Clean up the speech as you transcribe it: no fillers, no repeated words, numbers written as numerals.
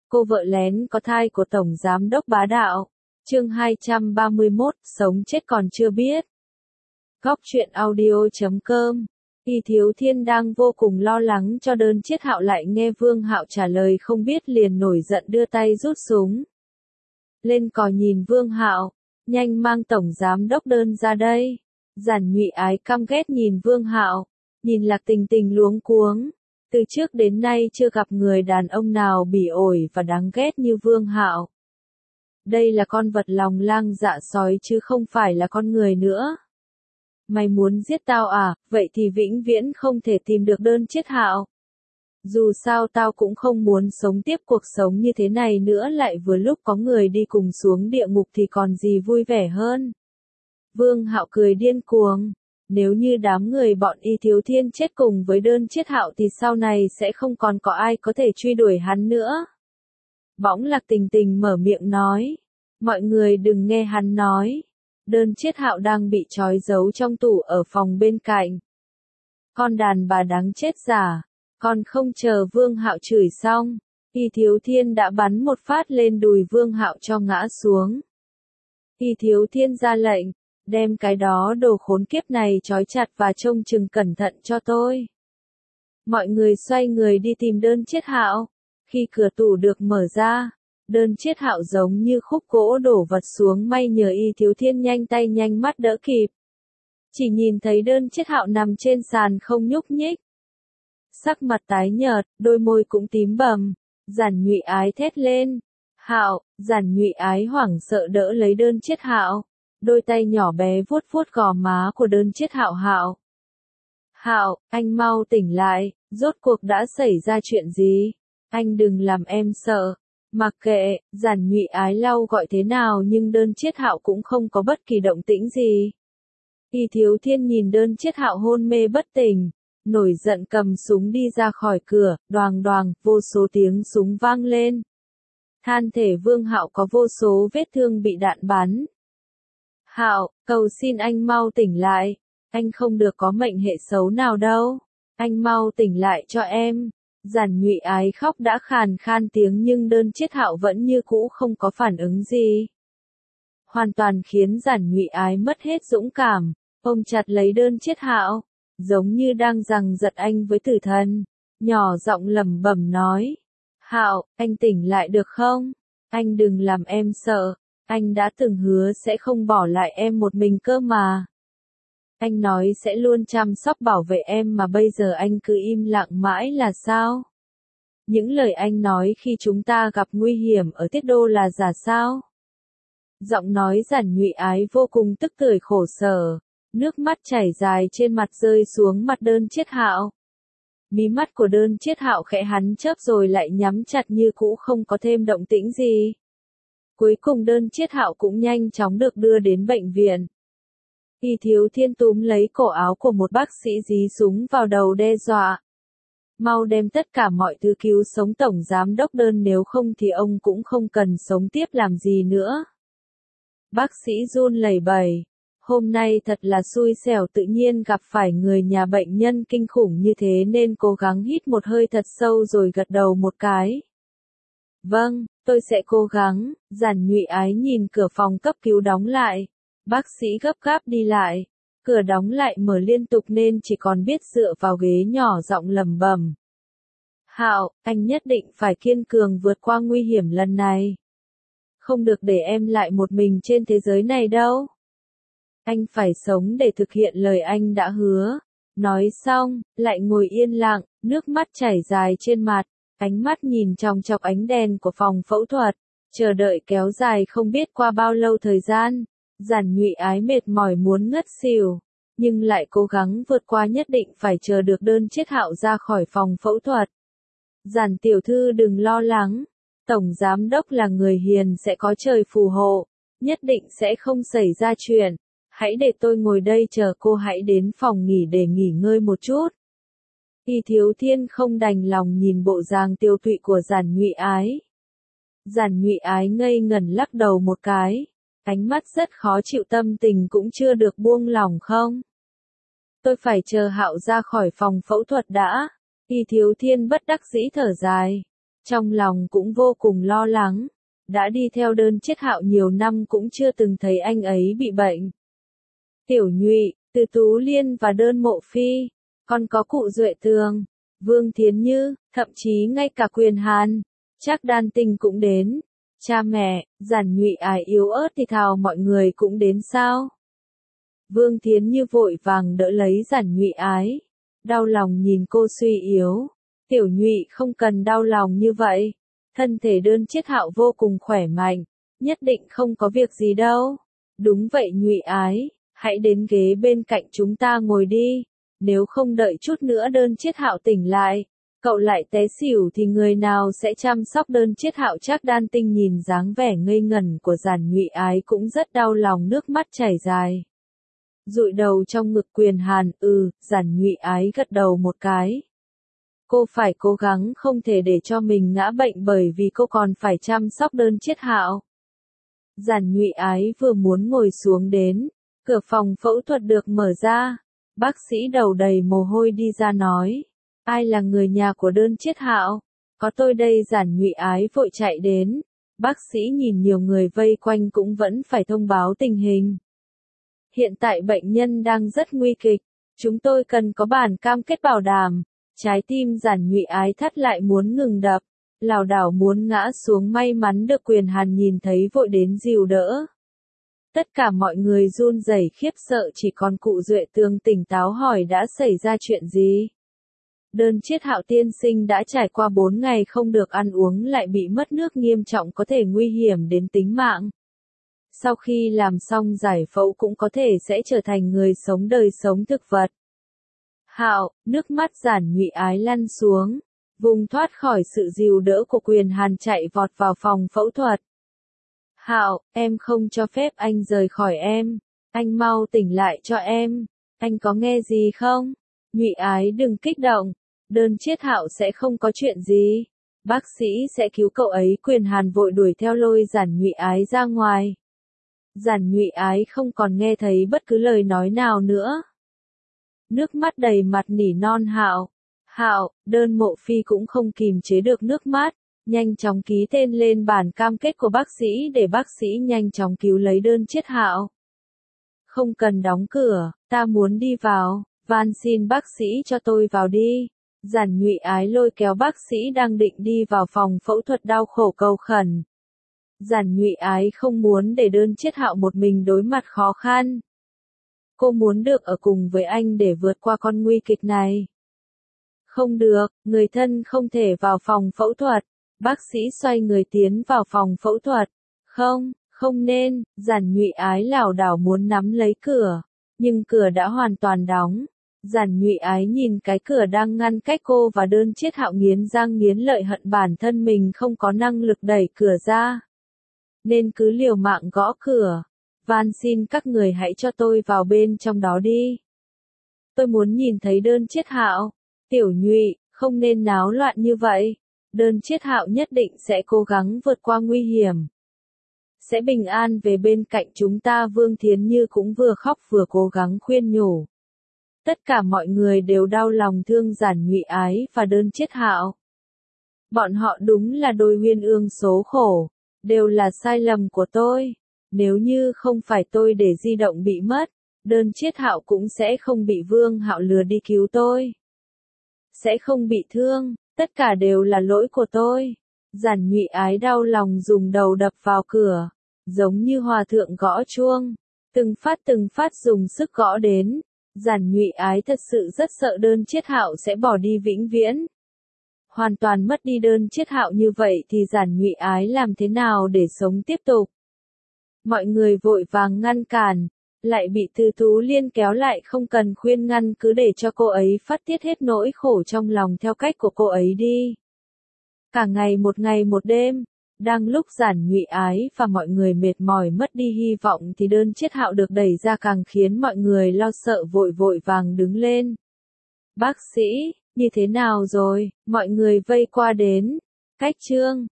Cô vợ lén có thai của Tổng Giám đốc bá đạo. Chương 231, sống chết còn chưa biết. Góc truyện audio.com. Y Thiếu Thiên đang vô cùng lo lắng cho đơn Chiết Hạo, lại nghe Vương Hạo trả lời không biết liền nổi giận đưa tay rút súng lên cò nhìn Vương Hạo, nhanh mang Tổng Giám đốc đơn ra đây. Giản Nhụy Ái căm ghét nhìn Vương Hạo, nhìn Lạc Tình Tình luống cuống. Từ trước đến nay chưa gặp người đàn ông nào bỉ ổi và đáng ghét như Vương Hạo. Đây là con vật lòng lang dạ sói chứ không phải là con người nữa. Mày muốn giết tao à, vậy thì vĩnh viễn không thể tìm được đơn Chiết Hạo. Dù sao tao cũng không muốn sống tiếp cuộc sống như thế này nữa, lại vừa lúc có người đi cùng xuống địa ngục thì còn gì vui vẻ hơn. Vương Hạo cười điên cuồng. Nếu như đám người bọn Y Thiếu Thiên chết cùng với đơn Chiết Hạo thì sau này sẽ không còn có ai có thể truy đuổi hắn nữa. Bỗng Lạc Tình Tình mở miệng nói. Mọi người đừng nghe hắn nói. Đơn Chiết Hạo đang bị trói giấu trong tủ ở phòng bên cạnh. Con đàn bà đáng chết giả. Còn không chờ Vương Hạo chửi xong, Y Thiếu Thiên đã bắn một phát lên đùi Vương Hạo cho ngã xuống. Y Thiếu Thiên ra lệnh. Đem cái đó đồ khốn kiếp này trói chặt và trông chừng cẩn thận cho tôi. Mọi người xoay người đi tìm đơn Chiết Hạo. Khi cửa tủ được mở ra, đơn Chiết Hạo giống như khúc gỗ đổ vật xuống, may nhờ Y Thiếu Thiên nhanh tay nhanh mắt đỡ kịp. Chỉ nhìn thấy đơn Chiết Hạo nằm trên sàn không nhúc nhích. Sắc mặt tái nhợt, đôi môi cũng tím bầm. Giản Nhụy Ái thét lên. Hạo, Giản Nhụy Ái hoảng sợ đỡ lấy đơn Chiết Hạo. Đôi tay nhỏ bé vuốt vuốt gò má của đơn Chiết Hạo. Hạo, Hạo, anh mau tỉnh lại, rốt cuộc đã xảy ra chuyện gì? Anh đừng làm em sợ. Mặc kệ, Giản Nhụy Ái lau gọi thế nào nhưng đơn Chiết Hạo cũng không có bất kỳ động tĩnh gì. Y Thiếu Thiên nhìn đơn Chiết Hạo hôn mê bất tỉnh, nổi giận cầm súng đi ra khỏi cửa, đoàng đoàng, vô số tiếng súng vang lên. Thân thể Vương Hạo có vô số vết thương bị đạn bắn. Hạo, cầu xin anh mau tỉnh lại. Anh không được có mệnh hệ xấu nào đâu. Anh mau tỉnh lại cho em. Giản Nhụy Ái khóc đã khàn khan tiếng nhưng đơn Chiết Hạo vẫn như cũ không có phản ứng gì. Hoàn toàn khiến Giản Nhụy Ái mất hết dũng cảm, ôm chặt lấy đơn Chiết Hạo, giống như đang giằng giật anh với tử thần, nhỏ giọng lẩm bẩm nói. Hạo, anh tỉnh lại được không? Anh đừng làm em sợ. Anh đã từng hứa sẽ không bỏ lại em một mình cơ mà. Anh nói sẽ luôn chăm sóc bảo vệ em mà bây giờ anh cứ im lặng mãi là sao? Những lời anh nói khi chúng ta gặp nguy hiểm ở Tiết Đô là giả sao? Giọng nói Giản Nhụy Ái vô cùng tức tưởi khổ sở, nước mắt chảy dài trên mặt rơi xuống mặt đơn Chiết Hạo. Mí mắt của đơn Chiết Hạo khẽ hắn chớp rồi lại nhắm chặt như cũ không có thêm động tĩnh gì. Cuối cùng đơn Chiết Hạo cũng nhanh chóng được đưa đến bệnh viện. Y Thiếu Thiên túm lấy cổ áo của một bác sĩ dí súng vào đầu đe dọa. Mau đem tất cả mọi thứ cứu sống Tổng Giám đốc đơn, nếu không thì ông cũng không cần sống tiếp làm gì nữa. Bác sĩ run lẩy bẩy. Hôm nay thật là xui xẻo, tự nhiên gặp phải người nhà bệnh nhân kinh khủng như thế nên cố gắng hít một hơi thật sâu rồi gật đầu một cái. Vâng, tôi sẽ cố gắng. Giản Nhụy Ái nhìn cửa phòng cấp cứu đóng lại. Bác sĩ gấp gáp đi lại. Cửa đóng lại mở liên tục nên chỉ còn biết dựa vào ghế nhỏ giọng lẩm bẩm. Hạo, anh nhất định phải kiên cường vượt qua nguy hiểm lần này. Không được để em lại một mình trên thế giới này đâu. Anh phải sống để thực hiện lời anh đã hứa. Nói xong, lại ngồi yên lặng, nước mắt chảy dài trên mặt. Ánh mắt nhìn chòng chọc ánh đèn của phòng phẫu thuật, chờ đợi kéo dài không biết qua bao lâu thời gian. Giản Nhụy Ái mệt mỏi muốn ngất xỉu, nhưng lại cố gắng vượt qua, nhất định phải chờ được đơn Chiết Hạo ra khỏi phòng phẫu thuật. Giản tiểu thư đừng lo lắng, Tổng Giám đốc là người hiền, sẽ có trời phù hộ, nhất định sẽ không xảy ra chuyện. Hãy để tôi ngồi đây chờ cô, hãy đến phòng nghỉ để nghỉ ngơi một chút. Y Thiếu Thiên không đành lòng nhìn bộ dạng tiêu tụy của Giản Nhụy Ái. Giản Nhụy Ái ngây ngẩn lắc đầu một cái, ánh mắt rất khó chịu, tâm tình cũng chưa được buông lỏng không? Tôi phải chờ Hạo ra khỏi phòng phẫu thuật đã. Y Thiếu Thiên bất đắc dĩ thở dài. Trong lòng cũng vô cùng lo lắng. Đã đi theo đơn Chiết Hạo nhiều năm cũng chưa từng thấy anh ấy bị bệnh. Tiểu Nhụy, Từ Tú Liên và đơn Mộ Phi, còn có cụ Duệ Tường, Vương Thiến Như, thậm chí ngay cả Quyền Hàn, Trác Đan Tinh cũng đến. Cha mẹ, Giản Nhụy Ái yếu ớt thì thào mọi người cũng đến sao? Vương Thiến Như vội vàng đỡ lấy Giản Nhụy Ái, đau lòng nhìn cô suy yếu. Tiểu Nhụy không cần đau lòng như vậy, thân thể đơn Chiết Hạo vô cùng khỏe mạnh, nhất định không có việc gì đâu. Đúng vậy Nhụy Ái, hãy đến ghế bên cạnh chúng ta ngồi đi, nếu không đợi chút nữa đơn Chiết Hạo tỉnh lại, cậu lại té xỉu thì người nào sẽ chăm sóc đơn Chiết Hạo? Trác Đan Tinh nhìn dáng vẻ ngây ngẩn của Giản Nhụy Ái cũng rất đau lòng, nước mắt chảy dài. Dụi đầu trong ngực Quyền Hàn, Giản Nhụy Ái gật đầu một cái. Cô phải cố gắng không thể để cho mình ngã bệnh bởi vì cô còn phải chăm sóc đơn Chiết Hạo. Giản Nhụy Ái vừa muốn ngồi xuống đến, cửa phòng phẫu thuật được mở ra, bác sĩ đầu đầy mồ hôi đi ra nói. Ai là người nhà của đơn Chiết Hạo? Có tôi đây. Giản Nhụy Ái vội chạy đến, bác sĩ nhìn nhiều người vây quanh cũng vẫn phải thông báo tình hình. Hiện tại bệnh nhân đang rất nguy kịch, chúng tôi cần có bản cam kết bảo đảm. Trái tim Giản Nhụy Ái thắt lại muốn ngừng đập, lảo đảo muốn ngã xuống, may mắn được Quyền Hàn nhìn thấy vội đến dìu đỡ. Tất cả mọi người run rẩy khiếp sợ, chỉ còn cụ Duệ Tường tỉnh táo hỏi đã xảy ra chuyện gì. Đơn Chiết Hạo tiên sinh đã trải qua 4 ngày không được ăn uống lại bị mất nước nghiêm trọng, có thể nguy hiểm đến tính mạng. Sau khi làm xong giải phẫu cũng có thể sẽ trở thành người sống đời sống thực vật. Hạo, nước mắt Giản Nhụy Ái lăn xuống, vùng thoát khỏi sự dìu đỡ của Quyền Hàn chạy vọt vào phòng phẫu thuật. Hạo, em không cho phép anh rời khỏi em, anh mau tỉnh lại cho em, anh có nghe gì không? Nhụy Ái đừng kích động, đơn Chiết Hạo sẽ không có chuyện gì, bác sĩ sẽ cứu cậu ấy. Quyền Hàn vội đuổi theo lôi Giản Nhụy Ái ra ngoài. Giản Nhụy Ái không còn nghe thấy bất cứ lời nói nào nữa. Nước mắt đầy mặt nỉ non Hạo. Hạo, đơn Mộ Phi cũng không kìm chế được nước mắt, nhanh chóng ký tên lên bản cam kết của bác sĩ để bác sĩ nhanh chóng cứu lấy đơn Chiết Hạo. Không cần đóng cửa, ta muốn đi vào, van xin bác sĩ cho tôi vào đi. Giản Nhụy Ái lôi kéo bác sĩ đang định đi vào phòng phẫu thuật đau khổ cầu khẩn. Giản Nhụy Ái không muốn để đơn Chiết Hạo một mình đối mặt khó khăn. Cô muốn được ở cùng với anh để vượt qua con nguy kịch này. Không được, người thân không thể vào phòng phẫu thuật. Bác sĩ xoay người tiến vào phòng phẫu thuật. Không, không nên. Giản Nhụy Ái lảo đảo muốn nắm lấy cửa, nhưng cửa đã hoàn toàn đóng. Giản Nhụy Ái nhìn cái cửa đang ngăn cách cô và đơn Chiết Hạo, nghiến răng nghiến lợi hận bản thân mình không có năng lực đẩy cửa ra, nên cứ liều mạng gõ cửa. Van xin các người hãy cho tôi vào bên trong đó đi. Tôi muốn nhìn thấy đơn Chiết Hạo. Tiểu Nhụy, không nên náo loạn như vậy. Đơn Chiết Hạo nhất định sẽ cố gắng vượt qua nguy hiểm, sẽ bình an về bên cạnh chúng ta. Vương Thiến Như cũng vừa khóc vừa cố gắng khuyên nhủ. Tất cả mọi người đều đau lòng thương Giản Nhụy Ái và đơn Chiết Hạo. Bọn họ đúng là đôi uyên ương số khổ, đều là sai lầm của tôi. Nếu như không phải tôi để di động bị mất, đơn Chiết Hạo cũng sẽ không bị Vương Hạo lừa đi cứu tôi, sẽ không bị thương, tất cả đều là lỗi của tôi. Giản Nhụy Ái đau lòng dùng đầu đập vào cửa, giống như hòa thượng gõ chuông, từng phát dùng sức gõ đến. Giản Nhụy Ái thật sự rất sợ đơn Chiết Hạo sẽ bỏ đi vĩnh viễn, hoàn toàn mất đi đơn Chiết Hạo như vậy thì Giản Nhụy Ái làm thế nào để sống tiếp tục? Mọi người vội vàng ngăn cản, lại bị Từ Tú Liên kéo lại, không cần khuyên ngăn, cứ để cho cô ấy phát tiết hết nỗi khổ trong lòng theo cách của cô ấy đi. Cả ngày một đêm, đang lúc Giản Nhụy Ái và mọi người mệt mỏi mất đi hy vọng thì đơn Chiết Hạo được đẩy ra càng khiến mọi người lo sợ, vội vàng đứng lên. Bác sĩ, như thế nào rồi? Mọi người vây qua đến. Cách Trương